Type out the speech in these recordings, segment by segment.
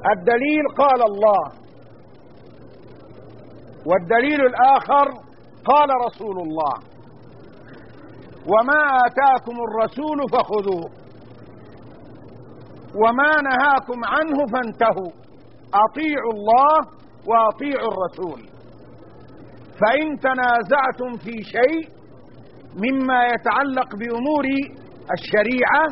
الدليل قال الله، والدليل الآخر قال رسول الله: وما آتاكم الرسول فخذوه وما نهاكم عنه فانتهوا، أطيعوا الله وأطيعوا الرسول. فإن تنازعتم في شيء مما يتعلق بأمور الشريعة،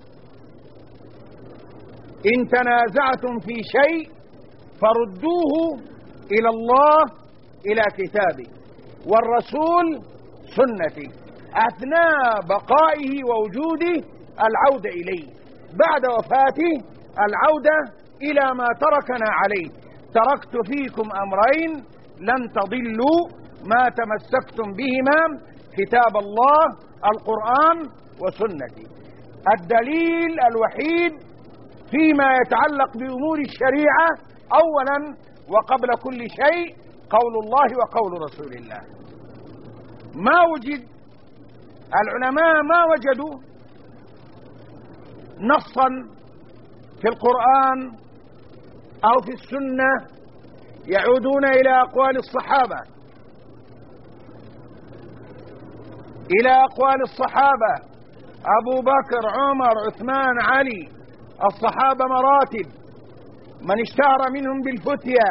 إن تنازعتم في شيء فردوه إلى الله، إلى كتابه والرسول سنته، أثناء بقائه ووجوده العودة إليه، بعد وفاته العودة إلى ما تركنا عليه. تركت فيكم أمرين لن تضلوا ما تمسكتم بهما، كتاب الله القرآن وسنتي. الدليل الوحيد فيما يتعلق بأمور الشريعة أولا وقبل كل شيء قول الله وقول رسول الله. ما وجد، العلماء ما وجدوا نصا في القرآن أو في السنة يعودون إلى أقوال الصحابة، إلى أقوال الصحابة أبو بكر عمر عثمان علي، الصحابة مراتب، من اشتهر منهم بالفتيا،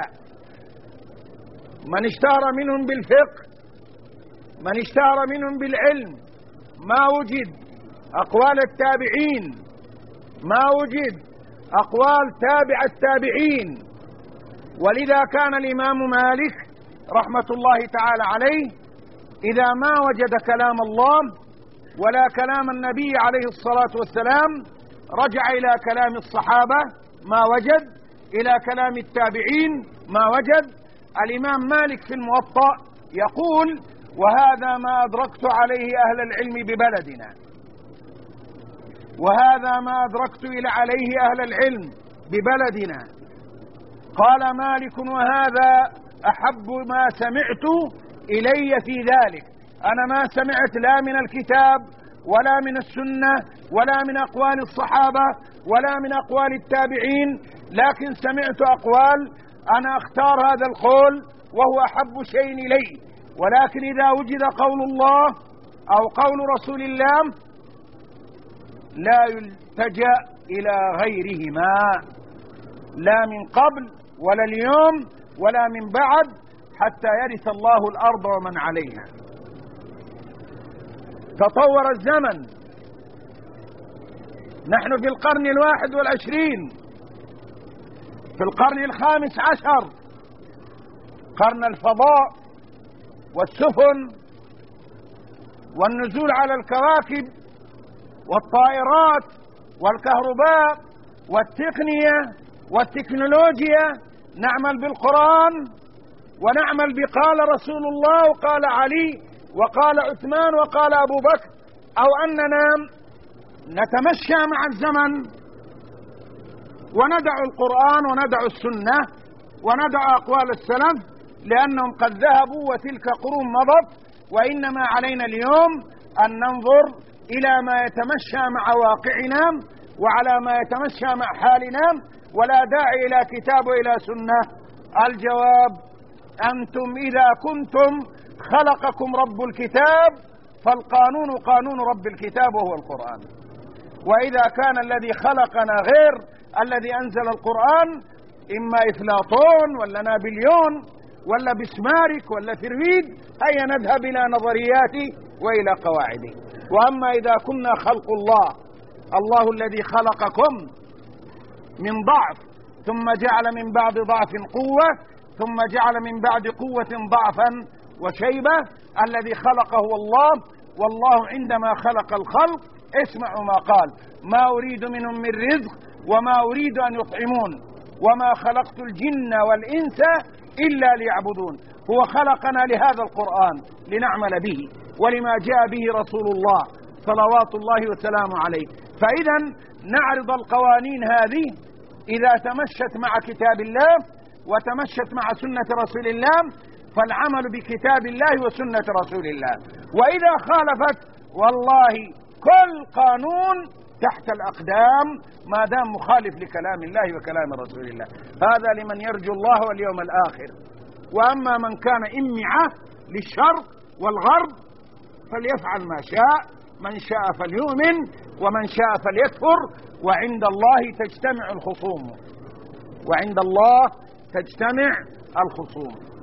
من اشتهر منهم بالفقه، من اشتهر منهم بالعلم. ما وجد أقوال التابعين، ما وجد أقوال تابع التابعين. ولذا كان الإمام مالك رحمة الله تعالى عليه إذا ما وجد كلام الله ولا كلام النبي عليه الصلاة والسلام رجع إلى كلام الصحابة ما وجد، إلى كلام التابعين ما وجد. الإمام مالك في الموطأ يقول: وهذا ما أدركت عليه أهل العلم ببلدنا، وهذا ما أدركت عليه أهل العلم ببلدنا. قال مالك: وهذا أحب ما سمعت إلي في ذلك. أنا ما سمعت لا من الكتاب ولا من السنة ولا من أقوال الصحابة ولا من أقوال التابعين، لكن سمعت أقوال أنا أختار هذا القول وهو أحب شيء إلي. ولكن إذا وجد قول الله أو قول رسول الله لا يلتجأ إلى غيرهما، لا من قبل ولا اليوم ولا من بعد، حتى يرث الله الأرض ومن عليها. تطور الزمن، نحن في القرن 21، في القرن 15، قرن الفضاء والسفن والنزول على الكواكب والطائرات والكهرباء والتقنية والتكنولوجيا. نعمل بالقرآن ونعمل بقال رسول الله وقال علي وقال عثمان وقال أبو بكر، أو أننا نتمشى مع الزمن وندع القرآن وندع السنة وندع أقوال السلف لأنهم قد ذهبوا وتلك قرون مضت. وإنما علينا اليوم أن ننظر إلى ما يتمشى مع واقعنا وعلى ما يتمشى مع حالنا، ولا داعي إلى كتاب وإلى سنة. الجواب: أنتم إذا كنتم خلقكم رب الكتاب فالقانون قانون رب الكتاب وهو القرآن، وإذا كان الذي خلقنا غير الذي أنزل القرآن، إما إفلاطون ولا نابليون ولا بسمارك ولا ثرويد، هيا نذهب إلى نظرياته وإلى قواعده. وأما إذا كنا خلق الله، الله الذي خلقكم من ضعف ثم جعل من بعد ضعف قوة ثم جعل من بعد قوة ضعفا وشيبة، الذي خلقه الله. والله عندما خلق الخلق اسمعوا ما قال: ما أريد منهم من رزق وما أريد أن يطعمون وما خلقت الجن والإنس إلا ليعبدون. هو خلقنا لهذا القرآن لنعمل به ولما جاء به رسول الله صلوات الله وسلامه عليه. فإذا نعرض القوانين هذه إذا تمشت مع كتاب الله وتمشت مع سنة رسول الله فالعمل بكتاب الله وسنة رسول الله، وإذا خالفت والله كل قانون تحت الأقدام ما دام مخالف لكلام الله وكلام رسول الله. هذا لمن يرجو الله واليوم الآخر. وأما من كان إمعة للشرق والغرب فليفعل ما شاء، من شاء فليؤمن ومن شاء فليكفر، وعند الله تجتمع الخصوم، وعند الله تجتمع الخصوم.